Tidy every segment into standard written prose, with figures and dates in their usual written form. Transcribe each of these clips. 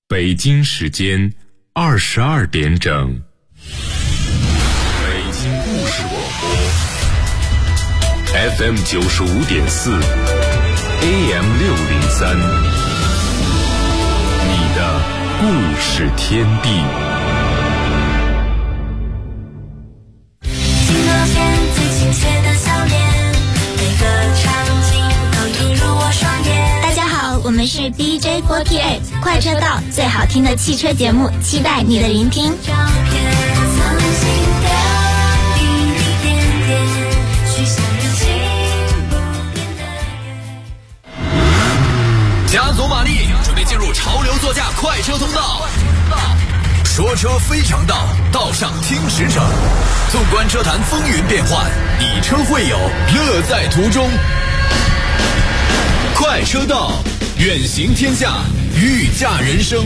北京时间22点整。北京故事广播 FM 95.4 AM 603，你的故事天地。 镜头前最亲切的笑脸，每个场景都映入我双眼。 大家好，我们是 DJ48 快车道，最好听的汽车节目，期待你的聆听。 照片藏心的一点点，许下热情不变的约。 加足马力，准备进入潮流座驾快车通道。说车非常道，道上听实诚。纵观车坛风云变幻，以车会友，乐在途中。快车道，远行天下，御驾人生。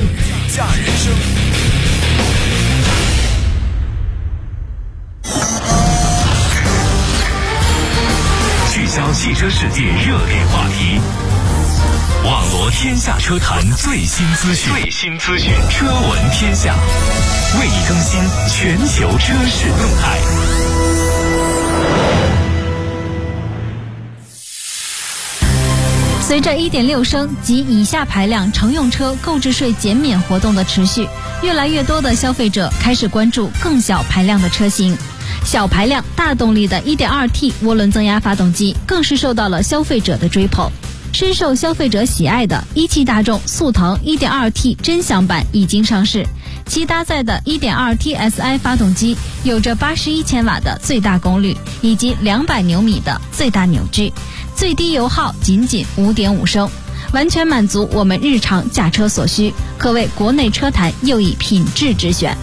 聚焦汽车世界热点话题，网罗天下车坛最新资讯，车闻天下，为你更新全球车市动态。 随着 1.6 升及以下排量乘用车购置税减免活动的持续，越来越多的消费者开始关注更小排量的车型。小排量大动力的 1.2T 涡轮增压发动机更是受到了消费者的追捧。深受消费者喜爱的一汽大众速腾 1.2T 臻享版已经上市，其搭载的 1.2TSI 发动机有着81千瓦的最大功率以及200牛米的最大扭矩，最低油耗仅5.5升，完全满足我们日常驾车所需，可谓国内车坛又以品质之选。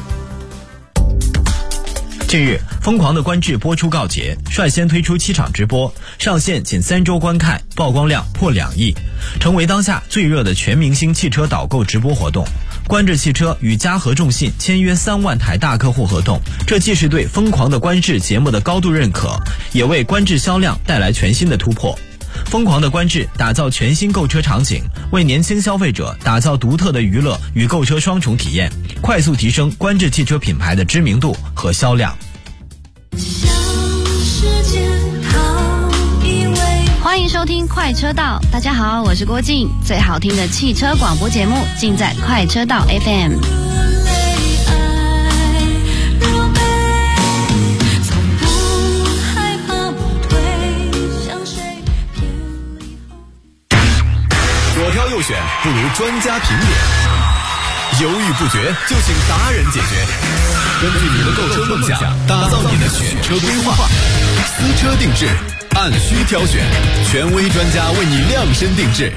近日，疯狂的观致播出告捷，率先推出7场直播，上线仅3周观看，曝光量破2亿，成为当下最热的全明星汽车导购直播活动。观致汽车与嘉禾众信签约3万台大客户合同，这既是对疯狂的观致节目的高度认可，也为观致销量带来全新的突破。疯狂的观致打造全新购车场景，为年轻消费者打造独特的娱乐与购车双重体验，快速提升观致汽车品牌的知名度和销量。 欢迎收听快车道，大家好，我是郭静，最好听的汽车广播节目尽在快车道 FM。 左挑右选不如专家评点，犹豫不决就请达人解决。根据你的购车梦想，打造你的选车规划，私车定制，按需挑选，权威专家为你量身定制。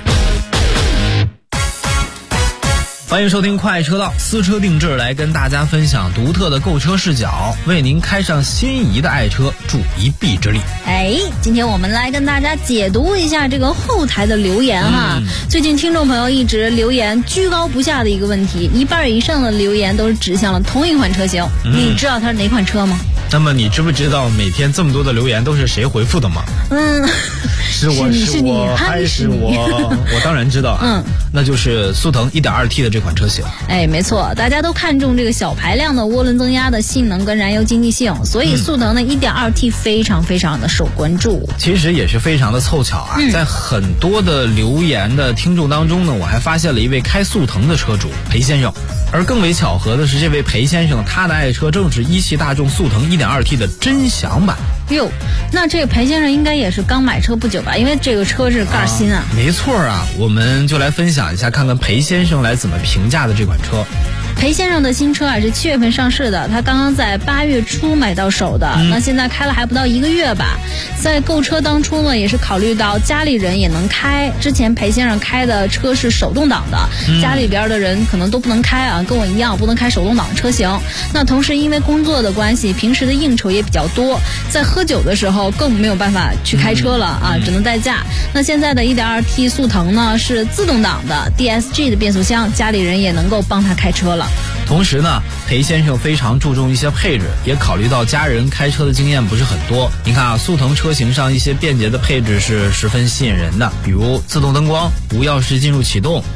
欢迎收听快车道，私车定制，来跟大家分享独特的购车视角，为您开上心仪的爱车，助一臂之力。 今天我们来跟大家解读一下这个后台的留言哈。最近听众朋友一直留言居高不下的一个问题，一半以上的留言都是指向了同一款车型。你知道它是哪款车吗？ 那么你知不知道每天这么多的留言都是谁回复的吗？是我还是我？我当然知道啊。那就是速腾 1.2T 的这款车型。 没错，大家都看重这个小排量的涡轮增压的性能跟燃油经济性，所以速腾的 1.2T 非常非常的受关注。 其实也是非常的凑巧啊，在很多的留言的听众当中呢，我还发现了一位开速腾的车主裴先生。而更为巧合的是，这位裴先生他的爱车正是一汽大众速腾 1.2T 的臻享版。 哟，那这个裴先生应该也是刚买车不久吧？因为这个车是盖新啊。 没错啊，我们就来分享一下，看看裴先生来怎么评价的这款车。 裴先生的新车是7月份上市的，他刚刚在8月初买到手的，那现在开了还不到1个月吧。在购车当初呢，也是考虑到家里人也能开，之前裴先生开的车是手动挡的，家里边的人可能都不能开啊，跟我一样不能开手动挡车型。那同时因为工作的关系，平时的应酬也比较多，在喝酒的时候更没有办法去开车了啊，只能代驾。那现在的 1.2T 速腾呢是自动挡的 DSG 的变速箱，家里人也能够帮他开车了。 同时呢，裴先生非常注重一些配置，也考虑到家人开车的经验不是很多。你看啊，速腾车型上一些便捷的配置是十分吸引人的，比如自动灯光、无钥匙进入启动、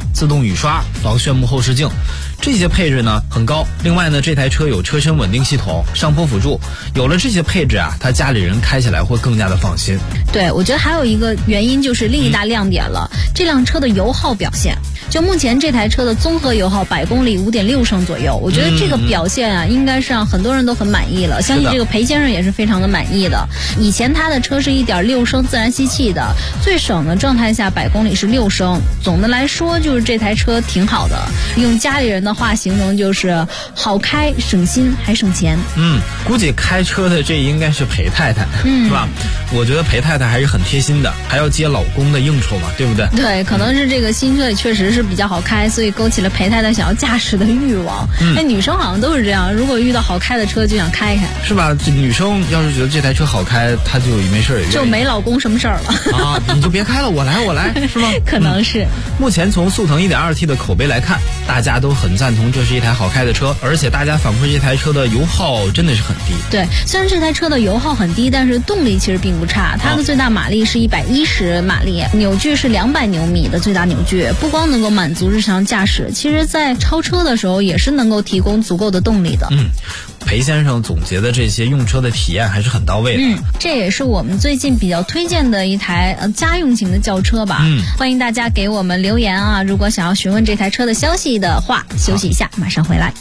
自动雨刷、防眩目后视镜，这些配置呢很高。另外呢，这台车有车身稳定系统、上坡辅助，有了这些配置啊，他家里人开起来会更加的放心。 对，我觉得还有一个原因就是另一大亮点了，这辆车的油耗表现。就目前这台车的综合油耗100公里5.6升左右，我觉得这个表现啊，应该是让很多人都很满意了。相信这个裴先生也是非常的满意的。以前他的车是1.6升自然吸气的，最省的状态下100公里是6升。总的来说，就是这台车挺好的。用家里人的话形容就是好开、省心还省钱。 估计开车的这应该是裴太太，是吧？我觉得裴太太还是很贴心的，还要接老公的应酬嘛，对不对？ 对，可能是这个新车也确实是比较好开，所以勾起了裴太太想要驾驶的欲望。那女生好像都是这样，如果遇到好开的车就想开开， 是吧？这女生要是觉得这台车好开，她就没事也就没老公什么事儿了啊！你就别开了，我来，是吗？ 可能是。 目前从速腾 1.2T 的口碑来看，大家都很赞同这是一台好开的车，而且大家反馈这台车的油耗真的是很低。 对，虽然这台车的油耗很低，但是动力其实并不差。它的最大马力是110马力，扭矩是200牛米的最大扭矩，不光能够满足日常驾驶，其实在超车的时候也是能够提供足够的动力的。 裴先生总结的这些用车的体验还是很到位的。 这也是我们最近比较推荐的一台家用型的轿车吧。欢迎大家给我们留言啊！如果想要询问这台车的消息的话，休息一下，马上回来。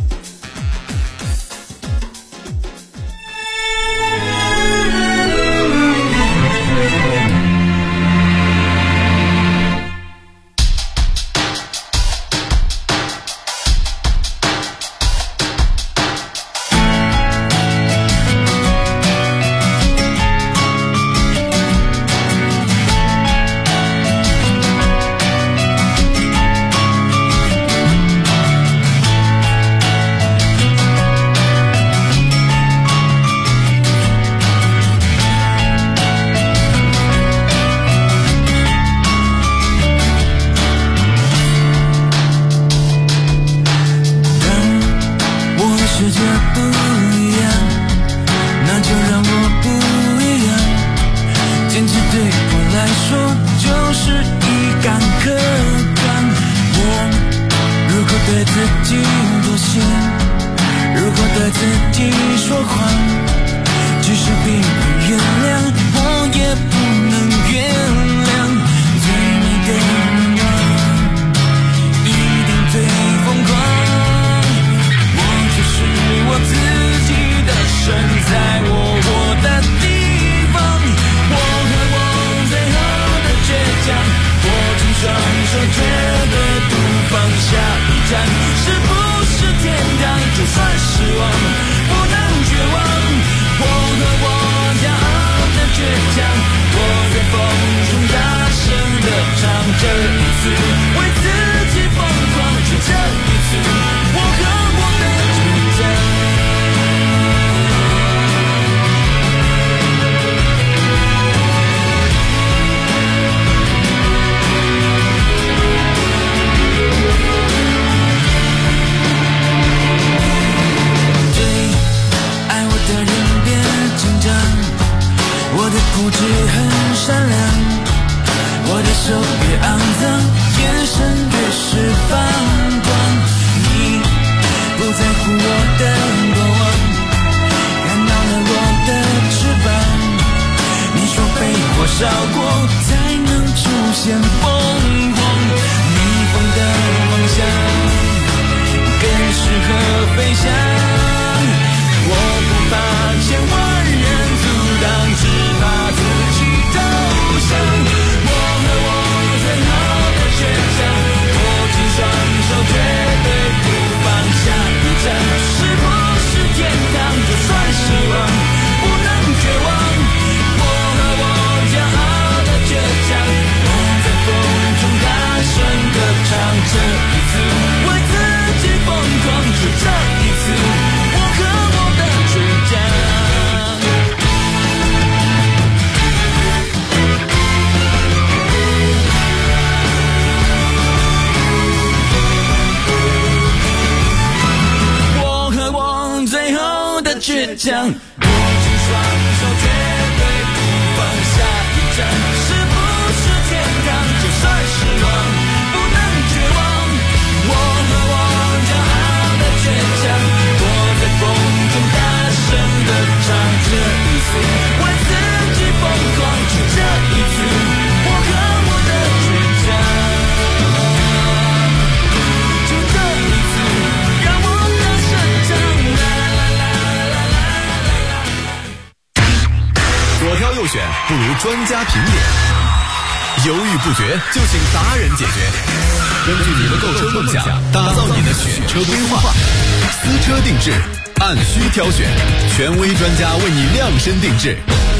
倔强，握紧双手，绝对不放下一站。是不是天堂？就算失望，不能绝望。 专家评点，犹豫不决就请达人解决。根据你的购车梦想，打造你的选车规划，私车定制，按需挑选，权威专家为你量身定制。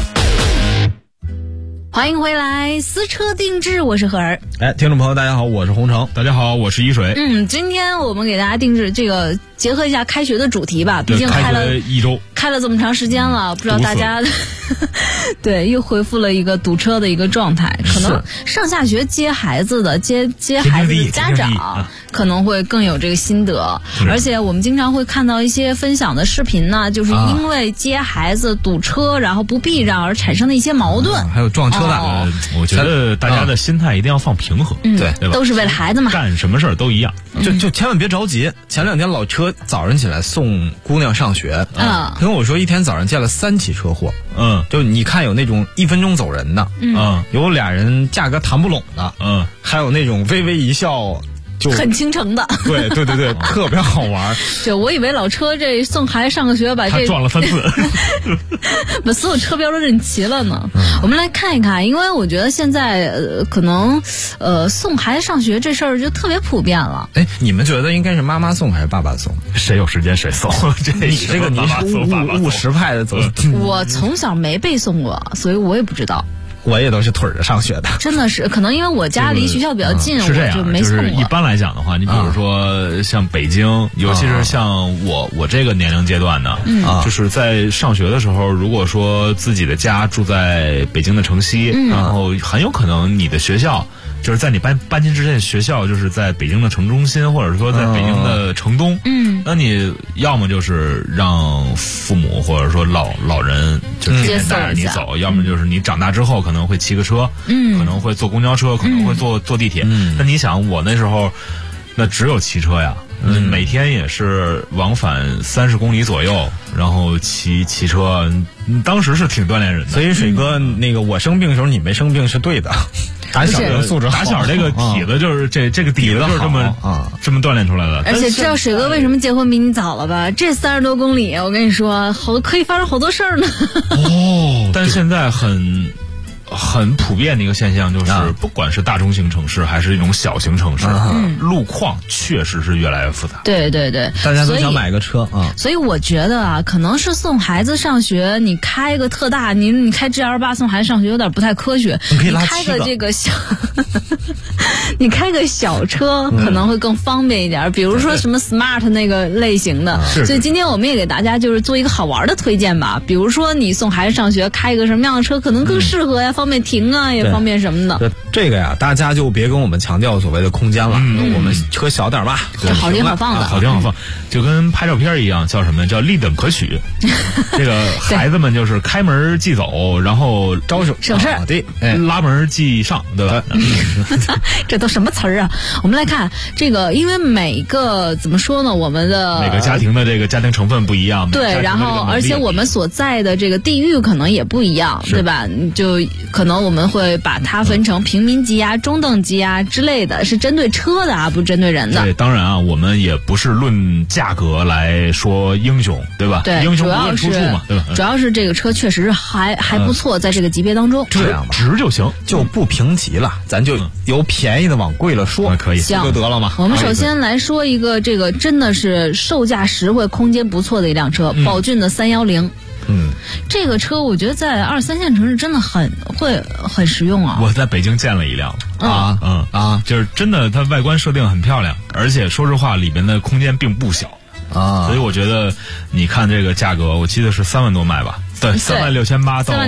欢迎回来，私车定制，我是何儿。 听众朋友大家好，我是洪城。 大家好，我是一水。 今天我们给大家定制这个，结合一下开学的主题吧，毕竟开了一周， 开了这么长时间了，不知道大家对又恢复了一个堵车的一个状态，可能上下学接孩子的接孩子的家长可能会更有这个心得，而且我们经常会看到一些分享的视频呢，就是因为接孩子堵车，然后不避让而产生的一些矛盾， 还有撞车的。 我觉得大家的心态一定要放平和，对吧？ 都是为了孩子嘛， 干什么事儿都一样， 就千万别着急。前2天老车早上起来送姑娘上学，他跟我说一天早上见了3起车祸，就你看有那种1分钟走人的，有俩人价格谈不拢的，还有那种微微一笑就很倾城的， 对，特别好玩。 就我以为老车这送孩子上个学，把这撞了3次， 把所有车标都认齐了呢。我们来看一看，因为我觉得现在可能送孩子上学这事儿就特别普遍了。 你们觉得应该是妈妈送还是爸爸送？ 谁有时间谁送？ 你这个你是务实派的走。 我从小没被送过，所以我也不知道。 我也都是腿着上学的， 真的是可能因为我家离学校比较近， 是这样， 我就没送过。 就是一般来讲的话，你比如说像北京，尤其是像我这个年龄阶段呢，就是在上学的时候，如果说自己的家住在北京的城西，然后很有可能你的学校就是在你搬进之前，学校就是在北京的城中心，或者说在北京的城东，那你要么就是让父母或者说老人就天天带着你走，要么就是你长大之后可能会骑个车，可能会坐公交车，可能会坐地铁。那你想，我那时候那只有骑车呀，每天也是往返30公里左右，然后骑车，当时是挺锻炼人的。 所以水哥，那个我生病的时候你没生病是对的。打小的素质好， 打小这个底子就是这个底子就是这么锻炼出来的。 而且知道水哥为什么结婚比你早了吧？这30多公里，我跟你说，可以发生好多事儿呢。 但现在很普遍的一个现象就是，不管是大中型城市还是一种小型城市，路况确实是越来越复杂。 对， 大家都想买个车啊。 所以我觉得啊，可能是送孩子上学，你开个特大，你开 GL8 送孩子上学有点不太科学。 你可以拉7个。 开个这个小，你开个小车可能会更方便一点，比如说什么 Smart 那个类型的。所以今天我们也给大家就是做一个好玩的推荐吧，比如说你送孩子上学开一个什么样的车可能更适合呀，方便停啊，也方便什么的。 这个呀，大家就别跟我们强调所谓的空间了，我们车小点吧， 好听好放的， 好听好放，就跟拍照片一样，叫什么？叫立等可取。这个孩子们就是开门即走，然后招手省事， 对， 拉门即上，对吧？ 这都什么词儿啊？我们来看这个，因为每个怎么说呢，我们的每个家庭的这个家庭成分不一样， 对，然后而且我们所在的这个地域可能也不一样，对吧？就可能我们会把它分成平民级啊、中等级啊之类的，是针对车的啊，不针对人的。 对，当然啊，我们也不是论价格来说英雄，对吧？ 对， 英雄不论出处嘛，对吧？ 主要是这个车确实还不错，在这个级别当中， 这样吧， 值就行， 就不评级了，咱就由便宜的往贵了说， 可以， 行就得了嘛。 我们首先来说一个这个真的是售价实惠、空间不错的一辆车，宝骏的310。这个车我觉得在2、3线城市真的很实用啊。 我在北京见了一辆就是真的，它外观设定很漂亮，而且说实话里边的空间并不小所以我觉得你看这个价格，我记得是3万多卖吧。对，36800到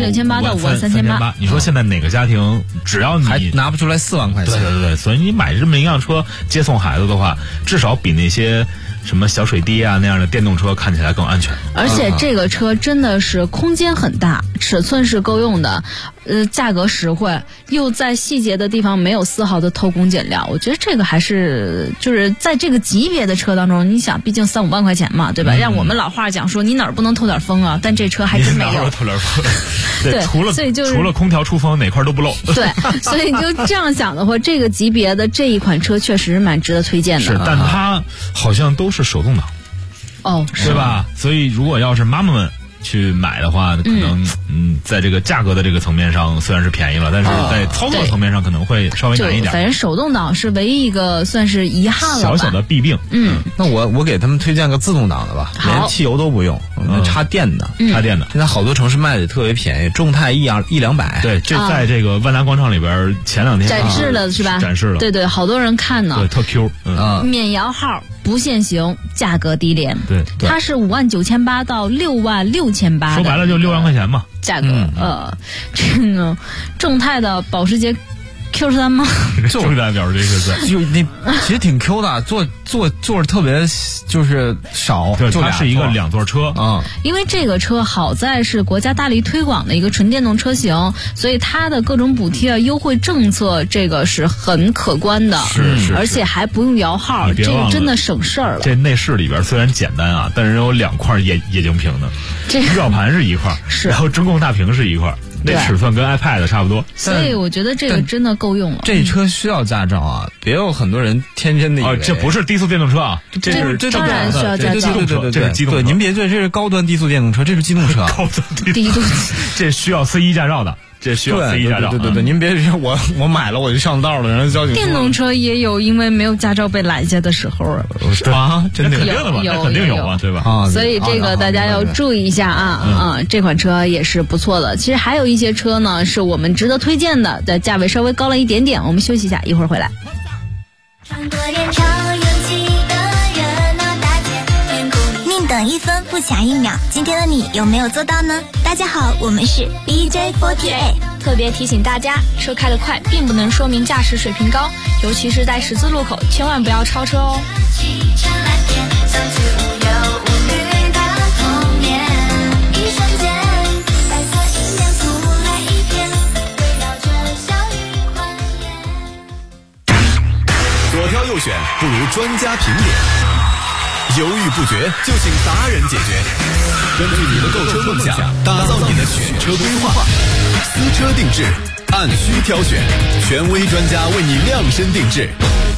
53800，你说现在哪个家庭只要你还拿不出来4万块钱？ 对，所以你买这么一辆车接送孩子的话，至少比那些什么小水滴啊那样的电动车看起来更安全。 而且这个车真的是空间很大，尺寸是够用的，价格实惠，又在细节的地方没有丝毫的偷工减料。我觉得这个还是就是在这个级别的车当中，你想毕竟3、5万块钱嘛，对吧？让我们老话讲说，你哪儿不能偷点风啊？但这车还真没有偷点风。 对， 除了空调出风，哪块都不漏。 对，所以就这样想的话，这个级别的这一款车确实蛮值得推荐的。 是，但它好像都是手动挡。 哦， 对吧？所以如果要是妈妈们去买的话，可能在这个价格的这个层面上虽然是便宜了，但是在操作层面上可能会稍微难一点。 反正手动挡是唯一一个算是遗憾了吧， 小小的弊病。 那我给他们推荐个自动挡的吧，连汽油都不用，插电的， 插电的。 现在好多城市卖的特别便宜，众泰100-200。 对，这在这个万达广场里边前2天展示了是吧？ 展示了， 对，好多人看呢。 对，特 Q。 免摇号，不限行，价格低廉。 对， 它是59800到66800。 说白了就6万块钱嘛。 价格这个众泰的保时捷 Q3 吗？ 众泰保时捷 Q3， 就那其实挺 Q 的，座特别就是少， 对， 就它是一个2座车啊。 因为这个车好在是国家大力推广的一个纯电动车型，所以它的各种补贴、优惠政策，这个是很可观的。 是， 而且还不用摇号，这个真的省事儿了。 这内饰里边虽然简单啊，但是有2块液晶屏的，仪表盘是一块，然后中控大屏是一块。那尺寸跟 iPad 差不多， 所以我觉得这个真的够用了。 这车需要驾照啊，别有很多人天真的以为这不是低速电动车啊，这是当然需要驾照。 对， 这是机动车。 对，您别对，这是高端低速电动车，这是机动车。 高端低速，这需要 C1 驾照的。这需要 C1 驾照。 对，您别说我买了我就上道了，然后交警。 电动车也有因为没有驾照被拦下的时候啊，真的肯定的嘛，肯定有啊，对吧？ 所以这个大家要注意一下啊这款车也是不错的。其实还有一些车呢是我们值得推荐的，在价位稍微高了一点点。我们休息一下，一会儿回来。 宁等1分不抢1秒，今天的你有没有做到呢？大家好，我们是 DJ48。 特别提醒大家，车开得快并不能说明驾驶水平高，尤其是在十字路口，千万不要超车哦。 左挑右选不如专家评点，犹豫不决就请达人解决。根据你的购车梦想，打造你的选车规划，私车定制，按需挑选，权威专家为你量身定制。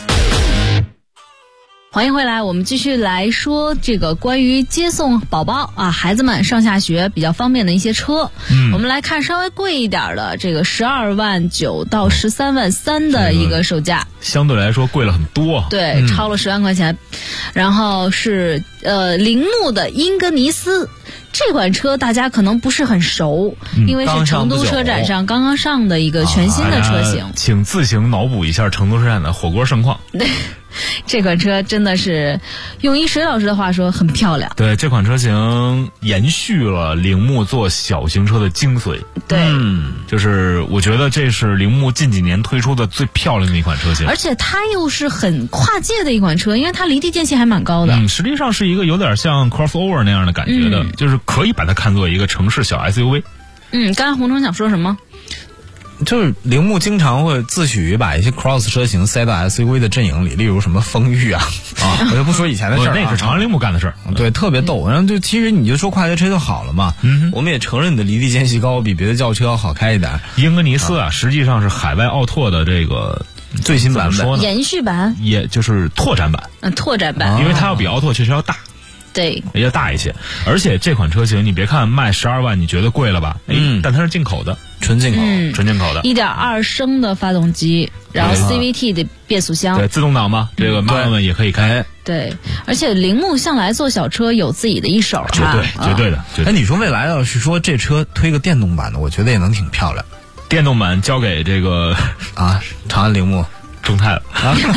欢迎回来，我们继续来说这个关于接送宝宝啊，孩子们上下学比较方便的一些车。我们来看稍微贵一点的，这个12万9到13万3的一个售价， 相对来说贵了很多。 对，超了10万块钱。然后是铃木的英格尼斯。这款车大家可能不是很熟，因为是成都车展上刚刚上的一个全新的车型。 请自行脑补一下成都车展的火锅盛况。 对，这款车真的是用一水老师的话说很漂亮。 对，这款车型延续了铃木做小型车的精髓。 对， 就是我觉得这是铃木近几年推出的最漂亮的一款车型， 而且它又是很跨界的一款车，因为它离地间隙还蛮高的。 实际上是一个有点像 crossover 那样的感觉的，就是可以把它看作一个城市小 SUV。 刚才洪城想说什么？ 就是铃木经常会自诩于把一些 cross 车型塞到 SUV 的阵营里，例如什么风裕啊，我就不说以前的事儿， 那是长安铃木干的事儿。 对，特别逗。然后就其实你就说跨界车就好了嘛。我们也承认你的离地间隙高，比别的轿车要好开一点。 英格尼斯实际上是海外奥拓的这个最新版本， 延续版， 也就是拓展版。 拓展版， 因为它要比奥拓确实要大。 对， 要大一些，而且这款车型你别看卖12万，你觉得贵了吧？但它是进口的， 纯进口， 纯进口的 ，1.2升的发动机，然后 CVT 的变速箱， 对，自动挡嘛，这个妈妈们也可以开。 对，而且铃木向来做小车有自己的一手， 绝对的。 哎，你说未来要是说这车推个电动版的，我觉得也能挺漂亮。 电动版交给这个长安铃木。 众泰了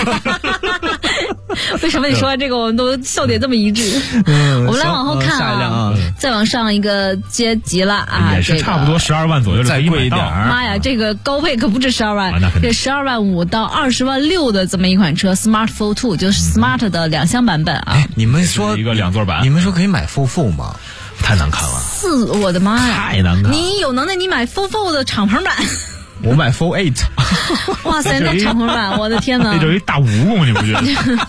为什么你说完这个我们都笑点这么一致？我们来往后看再往上一个阶级了也是差不多12万左右， 再贵一点。 妈呀，这个高配可不止12万，这12万5到20万6的这么一款车 ，Smart Full 2就是 Smart 的2厢版本啊。 你们说一个2座版， 你们说可以买 Full 吗？ 太难看了， 我的妈呀， 太难看了！ 你有能耐你买 Full 的敞篷版。 我买 Full 8， 哇塞，那敞篷版，我的天哪！ 那就一大蜈蚣，你不觉得？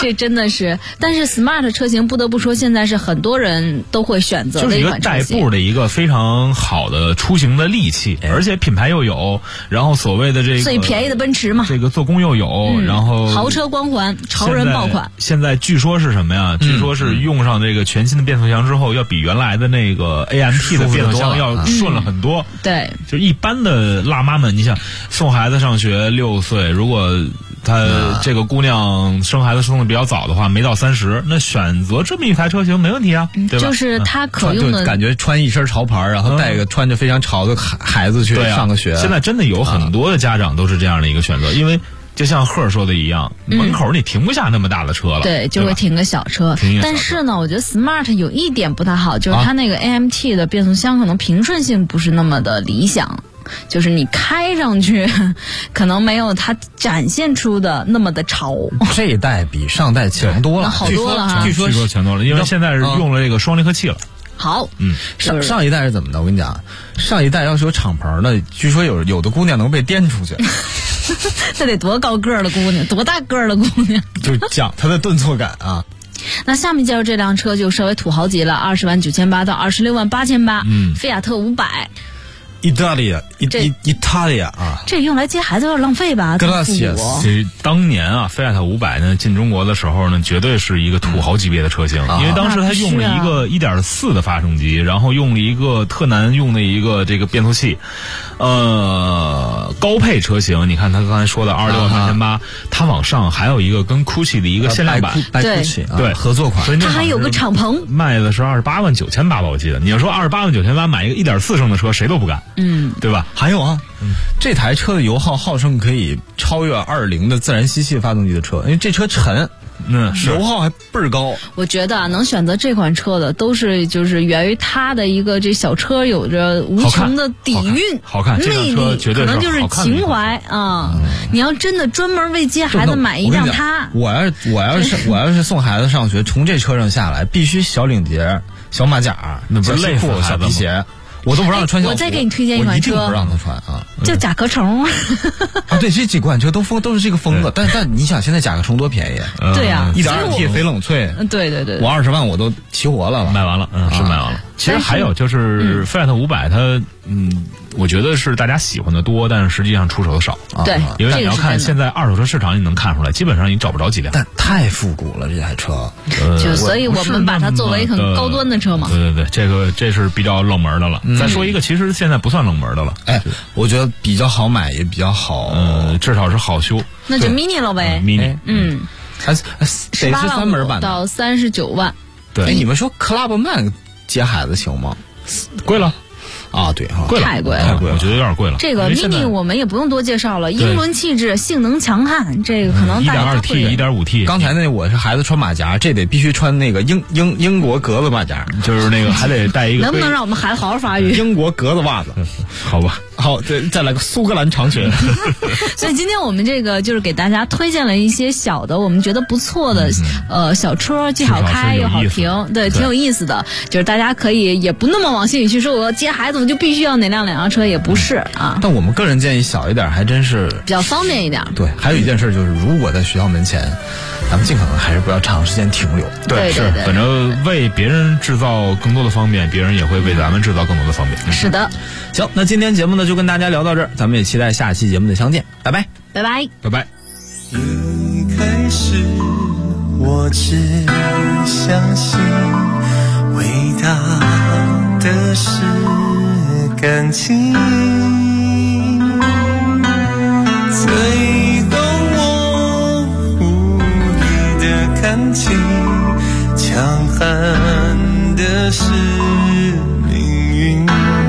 这真的是，但是 Smart 车型不得不说，现在是很多人都会选择的一款车型， 就是一个代步的一个非常好的出行的利器，而且品牌又有，然后所谓的这个最便宜的奔驰嘛， 这个做工又有，然后豪车光环，潮人爆款。 现在据说是什么呀？据说是用上这个全新的变速箱之后，要比原来的那个 AMT 的变速箱要顺了很多。 对， 就一般的辣妈们，你想送孩子上学6岁，如果她这个姑娘生孩子生的比较早的话，没到30，那选择这么一台车型没问题啊，对吧？ 就是它可用的， 感觉穿一身潮牌，然后带个穿着非常潮的孩子去上个学。 现在真的有很多的家长都是这样的一个选择，因为就像赫说的一样，门口你停不下那么大的车了， 对，就会停个小车。但是呢，我觉得 Smart 有一点不太好，就是它那个 AMT 的变速箱可能平顺性不是那么的理想。就是你开上去，可能没有它展现出的那么的潮。 这一代比上代强多了， 好多了哈。 据说强多了，因为现在是用了这个双离合器了。 好， 上一代是怎么的？我跟你讲，上一代要是有敞篷的，据说有的姑娘能被颠出去。 这得多高个儿的姑娘，多大个儿的姑娘？ 就讲她的顿挫感啊。 那下面介绍这辆车就稍微土豪级了，20.9万到26.8万，菲亚特500。 意大利啊， 这用来接孩子有点浪费吧？ 格拉西斯， 这当年啊，菲亚特500呢进中国的时候呢，绝对是一个土豪级别的车型，因为当时它用了一个1.4的发动机，然后用了一个特难用的一个这个变速器，高配车型，你看他刚才说的26.8万，它往上还有一个跟 Gucci 的一个限量版， 对合作款， 它还有个敞篷， 卖的是28.9万吧，我记得。你要说28.9万买一个1.4升的车，谁都不干。对吧？ 还有啊，这台车的油耗号称可以超越2.0的自然吸气发动机的车，因为这车沉，油耗还倍儿高。 我觉得能选择这款车的，都是就是源于它的一个这小车有着无穷的底蕴、 好看魅力，可能就是情怀啊。你要真的专门为接孩子买一辆它， 我要是送孩子上学，从这车上下来，必须小领结、小马甲， 那不是累死小皮鞋。我都不让他穿小服， 我再给你推荐一款车， 我一定不让他穿啊， 叫甲壳虫。 啊，对，这几款车都是这个风格，但你想现在甲壳虫多便宜？ 对呀 ，1.2T 非冷萃， 对， 我20万我都齐活了， 卖完了，是卖完了。其实还有就是菲亚特500，它我觉得是大家喜欢的多，但是实际上出手的少。 对， 因为你要看现在二手车市场，你能看出来，基本上你找不着几辆。 但太复古了这台车， 就所以我们把它作为很高端的车嘛。 对，这是比较冷门的了。再说一个，其实现在不算冷门的了。 哎，我觉得比较好买，也比较好， 至少是好修。 那就 mini 了呗。 mini， 还得是3门版到39万。 对， 你们说 Clubman 接孩子行吗？ 贵了。 啊，对哈， 太贵了，我觉得有点贵了。 这个 mini 我们也不用多介绍了，英伦气质，性能强悍，这个可能大家会。 1.2T、1.5T。 刚才那我是孩子穿马甲，这得必须穿那个英国格子马甲， 就是那个还得带一个。 能不能让我们孩子好好发育？ 英国格子袜子， 好吧。 好，再来个苏格兰长裙。 所以今天我们这个就是给大家推荐了一些小的，我们觉得不错的小车，既好开又好停，对，挺有意思的。就是大家可以也不那么往心里去说，我要接孩子我就必须要哪辆车，也不是啊。 但我们个人建议小一点，还真是比较方便一点。 对，还有一件事就是，如果在学校门前，咱们尽可能还是不要长时间停留。 对， 是，反正为别人制造更多的方便，别人也会为咱们制造更多的方便。 是的。 行，那今天节目呢就跟大家聊到这儿，咱们也期待下期节目的相见，拜拜， 拜拜， 拜拜。 一开始我只相信伟大的是感情，最后我无力的看清，强悍的是命运。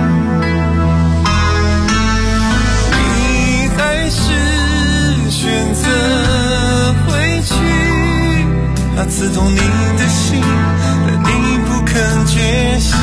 你还是选择回去，它刺痛你的心，但你不肯觉醒。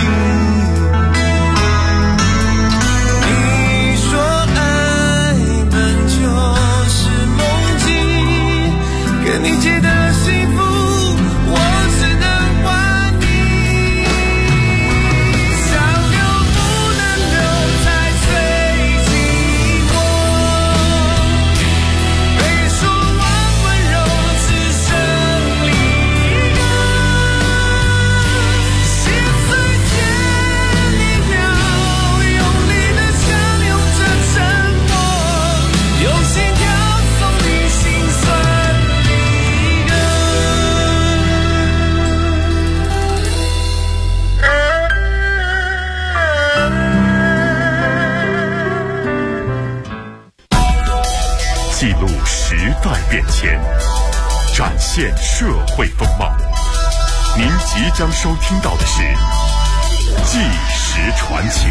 你记得幸福，我只能还你。想留不能留，才最寂寞。被说完温柔，只剩变迁，展现社会风貌。您即将收听到的是《纪实传奇》。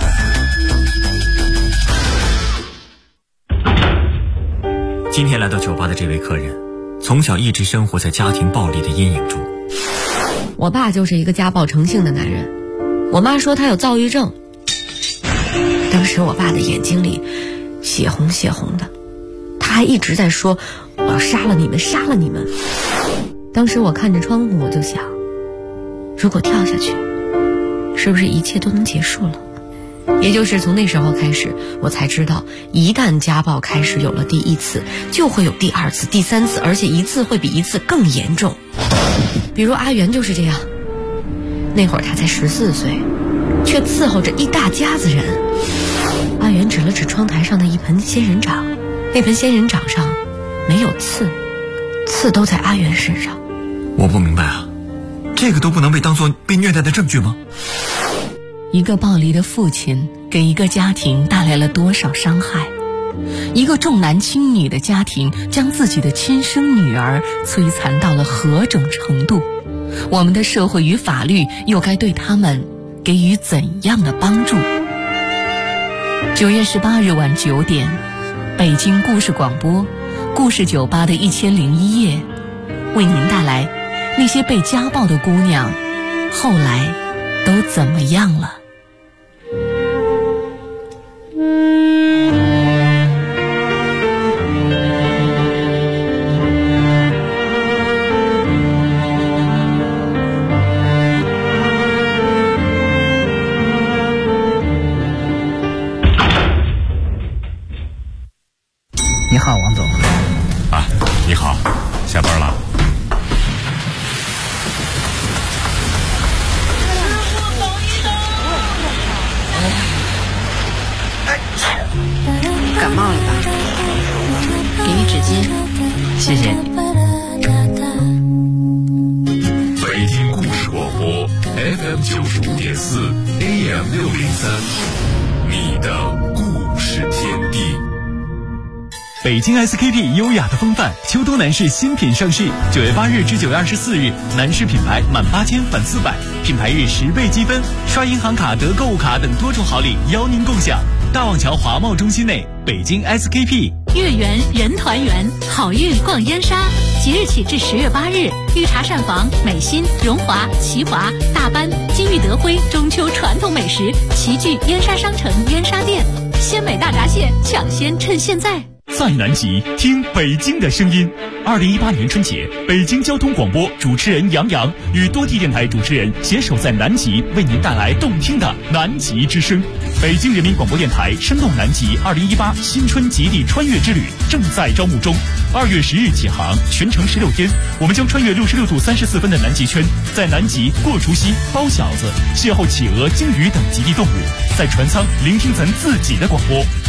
今天来到酒吧的这位客人，从小一直生活在家庭暴力的阴影中。 我爸就是一个家暴成性的男人，我妈说他有躁郁症。当时我爸的眼睛里血红血红的，他还一直在说我要杀了你们，杀了你们。当时我看着窗户，我就想，如果跳下去，是不是一切都能结束了？也就是从那时候开始，我才知道，一旦家暴开始有了第一次，就会有第二次、第三次，而且一次会比一次更严重。比如阿元就是这样，那会儿他才14岁，却伺候着一大家子人。阿元指了指窗台上的一盆仙人掌，那盆仙人掌上没有刺，刺都在阿元身上。 我不明白啊，这个都不能被当作被虐待的证据吗？ 一个暴力的父亲给一个家庭带来了多少伤害？一个重男轻女的家庭将自己的亲生女儿摧残到了何种程度？我们的社会与法律又该对他们给予怎样的帮助？9月18日晚9点，北京故事广播故事酒吧的1001夜，为您带来那些被家暴的姑娘后来都怎么样了。 你好，王总。 啊，你好，下班了。 感冒了吧？给你纸巾。 谢谢你。 北京故事广播 FM 95.4 AM 603，你的故事天地。 北京 SKP 优雅的风范，秋冬男士新品上市，9月8日至9月24日，男士品牌满8000返400，品牌日10倍积分，刷银行卡得购物卡等多重好礼邀您共享。大望桥华贸中心内，北京 SKP。 月圆人团圆，好运逛燕莎。即日起至10月8日，御茶膳房、美心、荣华、齐华、大班、金玉德辉中秋传统美食齐聚燕莎商城燕莎店，鲜美大闸蟹抢先趁现在。 在南极听北京的声音。2018年春节，北京交通广播主持人杨洋与多地电台主持人携手在南极，为您带来动听的南极之声。北京人民广播电台生动南极2018新春极地穿越之旅正在招募中，2月10日起航，全程16天，我们将穿越66度34分的南极圈，在南极过除夕、包饺子，邂逅企鹅、鲸鱼等极地动物，在船舱聆听咱自己的广播。